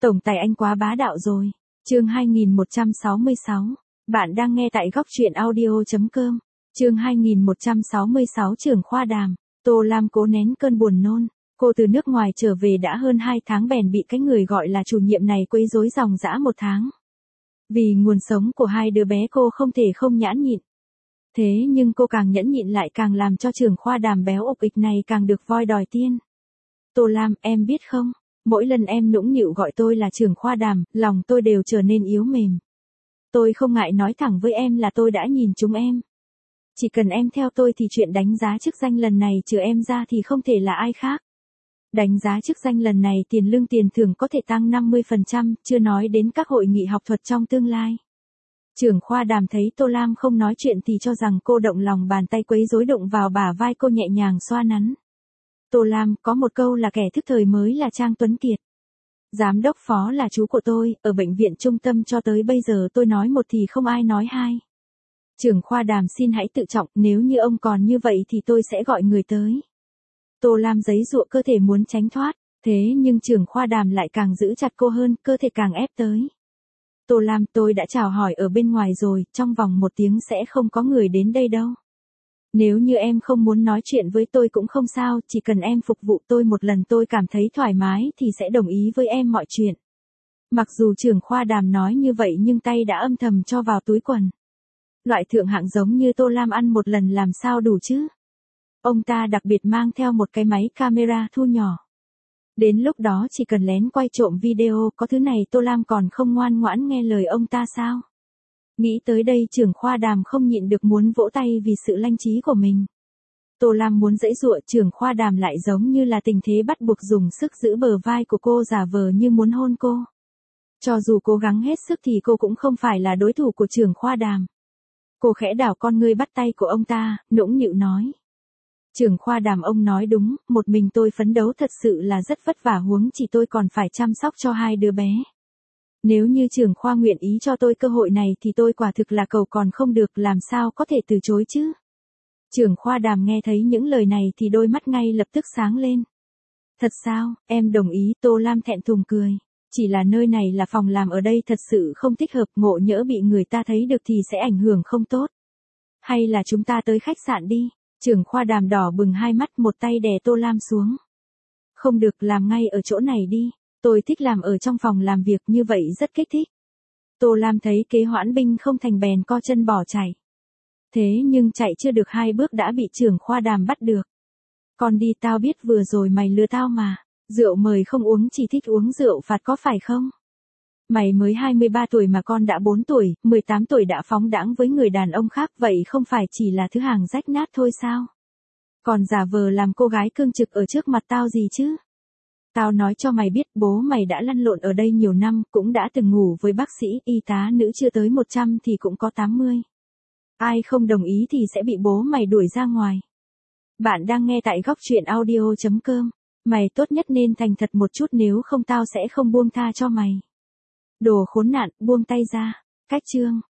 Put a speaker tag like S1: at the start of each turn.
S1: Tổng tài anh quá bá đạo rồi. Chương 2166. Bạn đang nghe tại góc truyện audio.com. Chương 2166 trưởng khoa đàm. Tô Lam cố nén cơn buồn nôn. Cô từ nước ngoài trở về đã hơn 2 tháng bèn bị cái người gọi là chủ nhiệm này quấy rối ròng rã 1 tháng. Vì nguồn sống của hai đứa bé cô không thể không nhẫn nhịn. Thế nhưng cô càng nhẫn nhịn lại càng làm cho trưởng khoa đàm béo ục ịch này càng được voi đòi tiên. Tô Lam, em biết không, mỗi lần em nũng nịu gọi tôi là trưởng khoa đàm, lòng tôi đều trở nên yếu mềm. Tôi không ngại nói thẳng với em là tôi đã nhìn chúng em. Chỉ cần em theo tôi thì chuyện đánh giá chức danh lần này trừ em ra thì không thể là ai khác. Đánh giá chức danh lần này tiền lương tiền thưởng có thể tăng 50%, chưa nói đến các hội nghị học thuật trong tương lai. Trưởng khoa đàm thấy Tô Lam không nói chuyện thì cho rằng cô động lòng bàn tay quấy rối đụng vào bả vai cô nhẹ nhàng xoa nắn. Tô Lam, có một câu là kẻ thức thời mới là Trang Tuấn Kiệt. Giám đốc phó là chú của tôi, ở bệnh viện trung tâm cho tới bây giờ tôi nói một thì không ai nói hai. Trưởng khoa đàm xin hãy tự trọng, nếu như ông còn như vậy thì tôi sẽ gọi người tới. Tô Lam giãy giụa cơ thể muốn tránh thoát, thế nhưng trưởng khoa đàm lại càng giữ chặt cô hơn, cơ thể càng ép tới. Tô Lam, tôi đã chào hỏi ở bên ngoài rồi, trong vòng 1 tiếng sẽ không có người đến đây đâu. Nếu như em không muốn nói chuyện với tôi cũng không sao, chỉ cần em phục vụ tôi một lần tôi cảm thấy thoải mái thì sẽ đồng ý với em mọi chuyện. Mặc dù trưởng khoa đàm nói như vậy nhưng tay đã âm thầm cho vào túi quần. Loại thượng hạng giống như Tô Lam ăn một lần làm sao đủ chứ? Ông ta đặc biệt mang theo một cái máy camera thu nhỏ. Đến lúc đó chỉ cần lén quay trộm video, có thứ này Tô Lam còn không ngoan ngoãn nghe lời ông ta sao? Nghĩ tới đây trưởng khoa đàm không nhịn được muốn vỗ tay vì sự lanh trí của mình. Tô Lam muốn giãy giụa, trưởng khoa đàm lại giống như là tình thế bắt buộc dùng sức giữ bờ vai của cô giả vờ như muốn hôn cô. Cho dù cố gắng hết sức thì cô cũng không phải là đối thủ của trưởng khoa đàm. Cô khẽ đảo con ngươi bắt tay của ông ta, nũng nịu nói. Trưởng khoa đàm, ông nói đúng, một mình tôi phấn đấu thật sự là rất vất vả, huống chỉ tôi còn phải chăm sóc cho 2 đứa bé. Nếu như trưởng khoa nguyện ý cho tôi cơ hội này thì tôi quả thực là cầu còn không được, làm sao có thể từ chối chứ. Trưởng khoa đàm nghe thấy những lời này thì đôi mắt ngay lập tức sáng lên. Thật sao, em đồng ý. Tô Lam thẹn thùng cười. Chỉ là nơi này là phòng làm, ở đây thật sự không thích hợp, ngộ nhỡ bị người ta thấy được thì sẽ ảnh hưởng không tốt. Hay là chúng ta tới khách sạn đi. Trưởng khoa đàm đỏ bừng hai mắt, một tay đè Tô Lam xuống. Không được, làm ngay ở chỗ này đi. Tôi thích làm ở trong phòng làm việc, như vậy rất kích thích. Tô Lam thấy kế hoãn binh không thành bèn co chân bỏ chạy. Thế nhưng chạy chưa được 2 bước đã bị trưởng khoa đàm bắt được. Con đi, tao biết vừa rồi mày lừa tao mà. Rượu mời không uống, chỉ thích uống rượu phạt có phải không? Mày mới 23 tuổi mà con đã 4 tuổi, 18 tuổi đã phóng đãng với người đàn ông khác, vậy không phải chỉ là thứ hàng rách nát thôi sao? Còn giả vờ làm cô gái cương trực ở trước mặt tao gì chứ? Tao nói cho mày biết, bố mày đã lăn lộn ở đây nhiều năm, cũng đã từng ngủ với bác sĩ, y tá nữ chưa tới 100 thì cũng có 80. Ai không đồng ý thì sẽ bị bố mày đuổi ra ngoài. Bạn đang nghe tại góc truyện audio.com. Mày tốt nhất nên thành thật một chút, nếu không tao sẽ không buông tha cho mày. Đồ khốn nạn, buông tay ra. Cách chương.